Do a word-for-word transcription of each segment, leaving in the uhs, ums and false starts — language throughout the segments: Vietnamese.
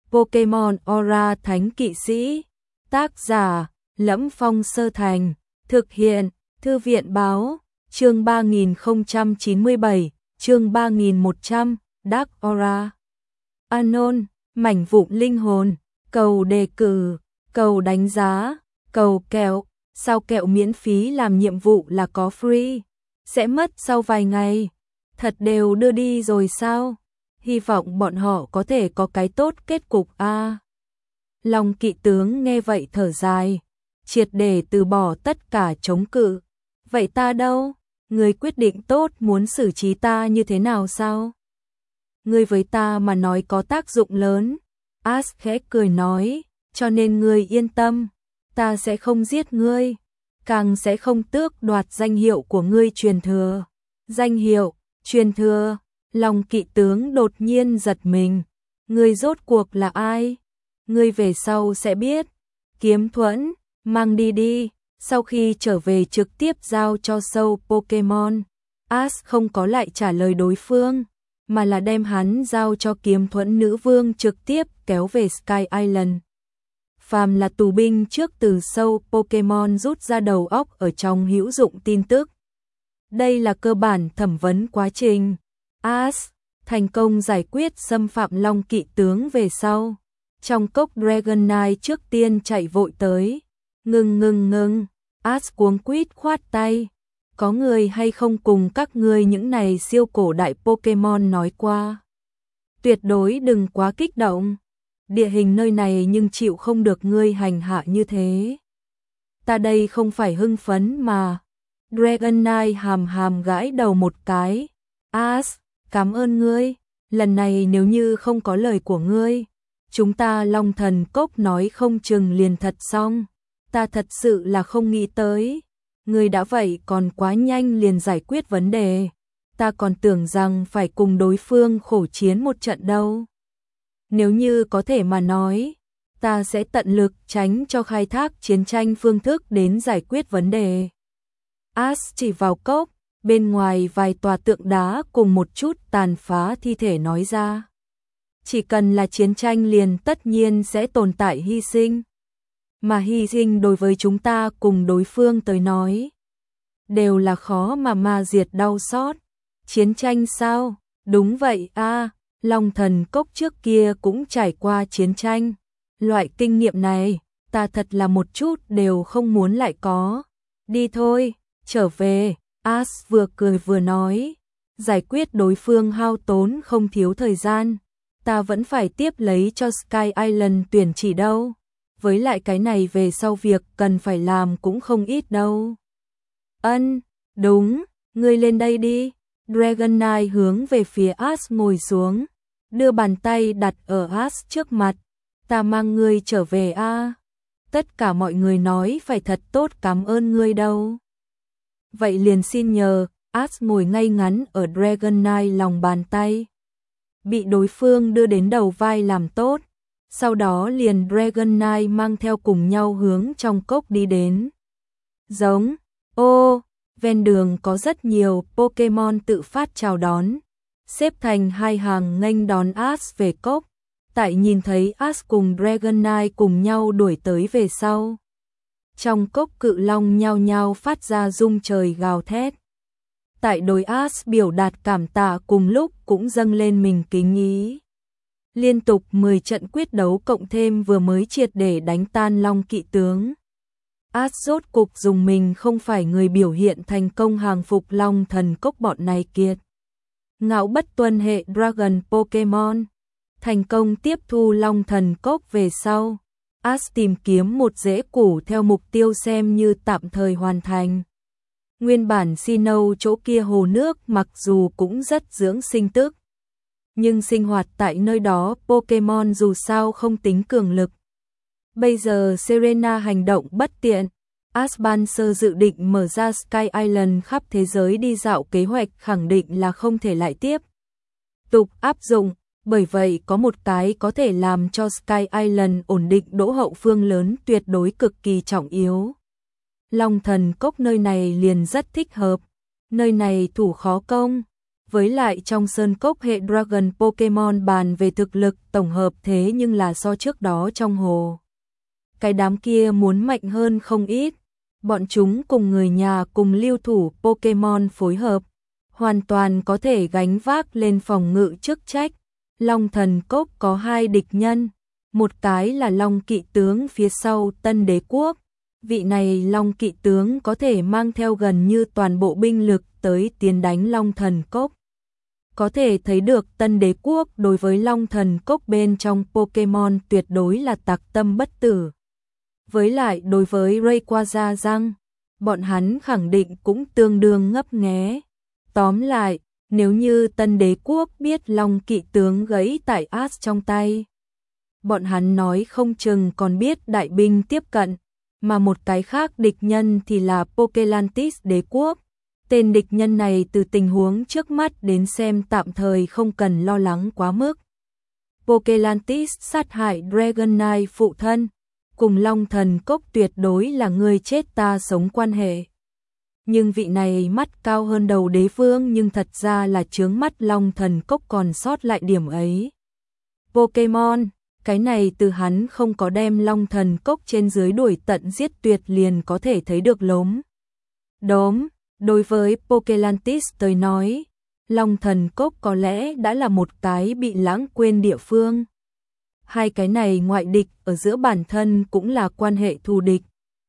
Pokemon Aura Thánh Kỵ Sĩ. Tác giả: Lẫm Phong Sơ Thành. Thực hiện: Thư viện báo. Chương ba nghìn không trăm chín mươi bảy, chương ba nghìn một trăm, Dark Aura. Anon, mảnh vụn linh hồn, cầu đề cử, cầu đánh giá, cầu kẹo, sao kẹo miễn phí làm nhiệm vụ là có free, sẽ mất sau vài ngày. Thật đều đưa đi rồi sao? Hy vọng bọn họ có thể có cái tốt kết cục a. À. Long Kỵ tướng nghe vậy thở dài, triệt để từ bỏ tất cả chống cự. Vậy ta đâu? Ngươi quyết định tốt muốn xử trí ta như thế nào sao? Ngươi với ta mà nói có tác dụng lớn. Ash khẽ cười nói, cho nên ngươi yên tâm, ta sẽ không giết ngươi, càng sẽ không tước đoạt danh hiệu của ngươi truyền thừa. Danh hiệu, truyền thừa, Long Kỵ tướng đột nhiên giật mình. Ngươi rốt cuộc là ai? Ngươi về sau sẽ biết. Kiếm Thuẫn, mang đi đi. Sau khi trở về trực tiếp giao cho sâu Pokemon, Ash không có lại trả lời đối phương, mà là đem hắn giao cho Kiếm Thuẫn nữ vương trực tiếp kéo về Sky Island. Phàm là tù binh trước từ sâu Pokemon rút ra đầu óc ở trong hữu dụng tin tức. Đây là cơ bản thẩm vấn quá trình. Ash thành công giải quyết xâm phạm Long Kỵ tướng về sau. Trong cốc Dragonite trước tiên chạy vội tới. Ngừng ngừng ngừng, Ash cuống quýt khoát tay. Có người hay không cùng các ngươi những này siêu cổ đại Pokemon nói qua? Tuyệt đối đừng quá kích động. Địa hình nơi này nhưng chịu không được ngươi hành hạ như thế. Ta đây không phải hưng phấn mà. Dragonite hàm hàm gãi đầu một cái. Ash, cảm ơn ngươi. Lần này nếu như không có lời của ngươi, chúng ta Long Thần Cốc nói không chừng liền thật xong. Ta thật sự là không nghĩ tới. Ngươi đã vậy còn quá nhanh liền giải quyết vấn đề. Ta còn tưởng rằng phải cùng đối phương khổ chiến một trận đâu. Nếu như có thể mà nói, ta sẽ tận lực tránh cho khai thác chiến tranh phương thức đến giải quyết vấn đề. Ash chỉ vào cốc, bên ngoài vài tòa tượng đá cùng một chút tàn phá thi thể nói ra. Chỉ cần là chiến tranh liền tất nhiên sẽ tồn tại hy sinh. Mà hy sinh đối với chúng ta cùng đối phương tới nói, đều là khó mà ma diệt đau xót. Chiến tranh sao? Đúng vậy a, à, Long Thần Cốc trước kia cũng trải qua chiến tranh. Loại kinh nghiệm này, ta thật là một chút đều không muốn lại có. Đi thôi, trở về. Ash vừa cười vừa nói, giải quyết đối phương hao tốn không thiếu thời gian. Ta vẫn phải tiếp lấy cho Sky Island tuyển chỉ đâu. Với lại cái này về sau việc cần phải làm cũng không ít đâu. Ân, đúng, ngươi lên đây đi. Dragonite hướng về phía Ash ngồi xuống, đưa bàn tay đặt ở Ash trước mặt. Ta mang ngươi trở về a. À. Tất cả mọi người nói phải thật tốt cảm ơn ngươi đâu. Vậy liền xin nhờ. Ash ngồi ngay ngắn ở Dragonite lòng bàn tay, bị đối phương đưa đến đầu vai làm tốt. Sau đó liền Dragonite mang theo cùng nhau hướng trong cốc đi đến. Giống, ô, ven đường có rất nhiều Pokemon tự phát chào đón, xếp thành hai hàng nghênh đón Ash về cốc. Tại nhìn thấy Ash cùng Dragonite cùng nhau đuổi tới về sau, trong cốc cự long nhao nhao phát ra rung trời gào thét. Tại đối Ash biểu đạt cảm tạ cùng lúc cũng dâng lên mình kính ý. Liên tục mười trận quyết đấu cộng thêm vừa mới triệt để đánh tan Long Kỵ tướng. Ash rốt cục dùng mình không phải người biểu hiện thành công hàng phục Long Thần Cốc bọn này kiệt. Ngạo bất tuân hệ Dragon Pokemon. Thành công tiếp thu Long Thần Cốc về sau, Ash tìm kiếm một rễ củ theo mục tiêu xem như tạm thời hoàn thành. Nguyên bản Sinnoh chỗ kia hồ nước mặc dù cũng rất dưỡng sinh tức, nhưng sinh hoạt tại nơi đó Pokemon dù sao không tính cường lực. Bây giờ Serena hành động bất tiện, Ash ban sơ dự định mở ra Sky Island khắp thế giới đi dạo kế hoạch khẳng định là không thể lại tiếp tục áp dụng, bởi vậy có một cái có thể làm cho Sky Island ổn định đỗ hậu phương lớn tuyệt đối cực kỳ trọng yếu. Long Thần Cốc nơi này liền rất thích hợp, nơi này thủ khó công, Với lại trong sơn cốc hệ Dragon Pokemon bàn về thực lực tổng hợp thế nhưng là so trước đó trong hồ. Cái đám kia muốn mạnh hơn không ít. Bọn chúng cùng người nhà cùng lưu thủ Pokemon phối hợp, hoàn toàn có thể gánh vác lên phòng ngự chức trách. Long thần cốc có hai địch nhân, một cái là Long kỵ tướng phía sau Tân Đế Quốc. Vị này Long kỵ tướng có thể mang theo gần như toàn bộ binh lực tới tiến đánh Long thần cốc. Có thể thấy được Tân Đế Quốc đối với Long thần cốc bên trong Pokemon tuyệt đối là tặc tâm bất tử. Với lại đối với Rayquaza rằng, bọn hắn khẳng định cũng tương đương ngấp nghé. Tóm lại, nếu như Tân Đế Quốc biết Long kỵ tướng gãy tại Ash trong tay, bọn hắn nói không chừng còn biết đại binh tiếp cận, mà một cái khác địch nhân thì là Pokelantis Đế Quốc. Tên địch nhân này từ tình huống trước mắt đến xem tạm thời không cần lo lắng quá mức. Pokelantis sát hại Dragonite phụ thân, cùng Long thần cốc tuyệt đối là người chết ta sống quan hệ. Nhưng vị này mắt cao hơn đầu đế vương nhưng thật ra là chướng mắt Long thần cốc còn sót lại điểm ấy. Pokemon, cái này từ hắn không có đem Long thần cốc trên dưới đuổi tận giết tuyệt liền có thể thấy được lốm. Đốm, đối với Pokelantis tới nói, Long thần cốc có lẽ đã là một cái bị lãng quên địa phương. Hai cái này ngoại địch ở giữa bản thân cũng là quan hệ thù địch.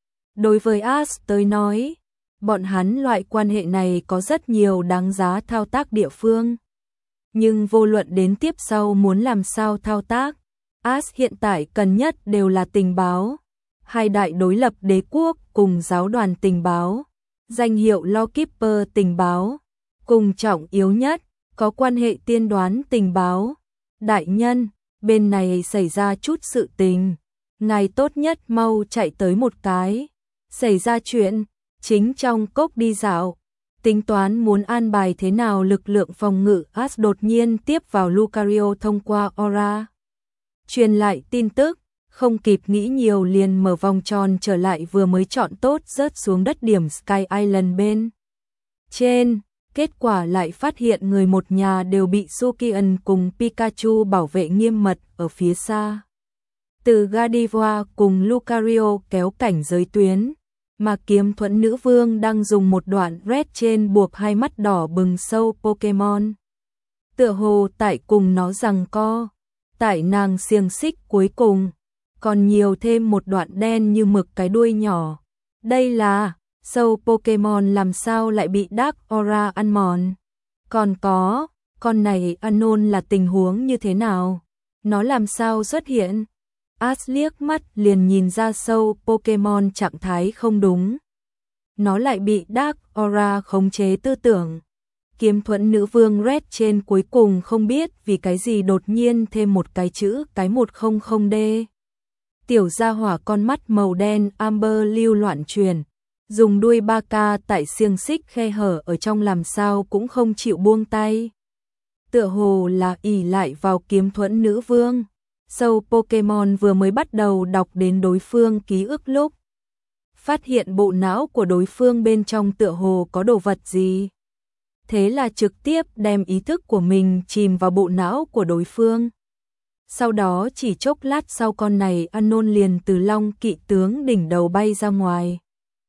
Đối với Ash tới nói, bọn hắn loại quan hệ này có rất nhiều đáng giá thao tác địa phương. Nhưng vô luận đến tiếp sau muốn làm sao thao tác, Ash hiện tại cần nhất đều là tình báo. Hai đại đối lập đế quốc cùng giáo đoàn tình báo, danh hiệu Lawkeeper tình báo, cùng trọng yếu nhất, có quan hệ tiên đoán tình báo. Đại nhân, bên này xảy ra chút sự tình, ngài tốt nhất mau chạy tới một cái. Xảy ra chuyện, chính trong cốc đi dạo, tính toán muốn an bài thế nào lực lượng phòng ngự. Ash đột nhiên tiếp vào Lucario thông qua Aura. Truyền lại tin tức, không kịp nghĩ nhiều liền mở vòng tròn trở lại vừa mới chọn tốt rớt xuống đất điểm Sky Island bên trên. Kết quả lại phát hiện người một nhà đều bị Sukian cùng Pikachu bảo vệ nghiêm mật ở phía xa. Từ Gardevoir cùng Lucario kéo cảnh giới tuyến, mà Kiếm Thuẫn nữ vương đang dùng một đoạn red trên buộc hai mắt đỏ bừng sâu Pokemon. Tựa hồ tại cùng nó giằng co, tại nàng xiềng xích cuối cùng, còn nhiều thêm một đoạn đen như mực cái đuôi nhỏ. Đây là sâu Pokemon làm sao lại bị Dark Aura ăn mòn? Còn có, con này Unknown là tình huống như thế nào? Nó làm sao xuất hiện? Ash liếc mắt liền nhìn ra sâu Pokemon trạng thái không đúng. Nó lại bị Dark Aura khống chế tư tưởng. Kiếm Thuẫn nữ vương red trên cuối cùng không biết vì cái gì đột nhiên thêm một cái chữ cái một không không D. Tiểu gia hỏa con mắt màu đen Amber lưu loạn truyền, dùng đuôi ba ca tại xiềng xích khe hở ở trong làm sao cũng không chịu buông tay. Tựa hồ là ỷ lại vào Kiếm Thuẫn nữ vương. Sâu Pokemon vừa mới bắt đầu đọc đến đối phương ký ức lúc phát hiện bộ não của đối phương bên trong tựa hồ có đồ vật gì. Thế là trực tiếp đem ý thức của mình chìm vào bộ não của đối phương. Sau đó chỉ chốc lát sau con này Unknown liền từ Long kỵ tướng đỉnh đầu bay ra ngoài.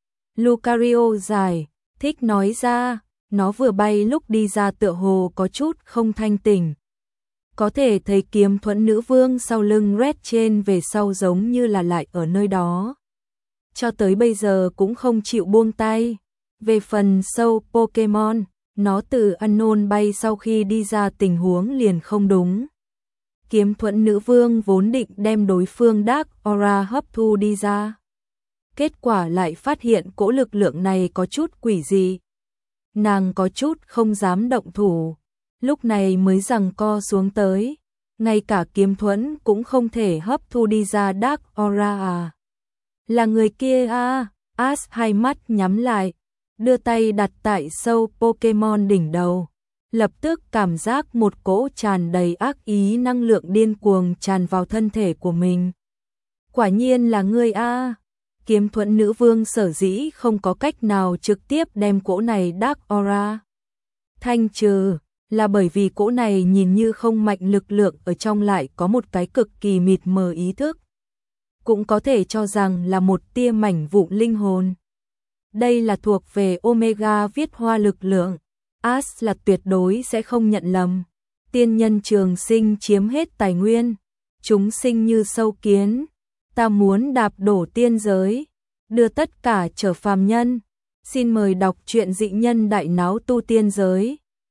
Lucario giải thích nói ra, nó vừa bay lúc đi ra tựa hồ có chút không thanh tỉnh. Có thể thấy Kiếm Thuẫn nữ vương sau lưng red trên về sau giống như là lại ở nơi đó. Cho tới bây giờ cũng không chịu buông tay. Về phần sâu Pokemon, nó từ Unknown bay sau khi đi ra tình huống liền không đúng. Kiếm Thuẫn nữ vương vốn định đem đối phương Dark Aura hấp thu đi ra. Kết quả lại phát hiện cỗ lực lượng này có chút quỷ dị. Nàng có chút không dám động thủ. Lúc này mới giằng co xuống tới. Ngay cả Kiếm Thuẫn cũng không thể hấp thu đi ra Dark Aura à. Là người kia à. Ash hai mắt nhắm lại, đưa tay đặt tại sâu Pokemon đỉnh đầu. Lập tức cảm giác một cỗ tràn đầy ác ý năng lượng điên cuồng tràn vào thân thể của mình. Quả nhiên là ngươi a. Kiếm Thuẫn nữ vương sở dĩ không có cách nào trực tiếp đem cỗ này Dark Aura thanh trừ, là bởi vì cỗ này nhìn như không mạnh lực lượng ở trong lại có một cái cực kỳ mịt mờ ý thức. Cũng có thể cho rằng là một tia mảnh vụn linh hồn. Đây là thuộc về Omega viết hoa lực lượng. As là tuyệt đối sẽ không nhận lầm. Tiên nhân trường sinh chiếm hết tài nguyên. Chúng sinh như sâu kiến. Ta muốn đạp đổ tiên giới. Đưa tất cả trở phàm nhân. Xin mời đọc truyện dị nhân đại náo tu tiên giới.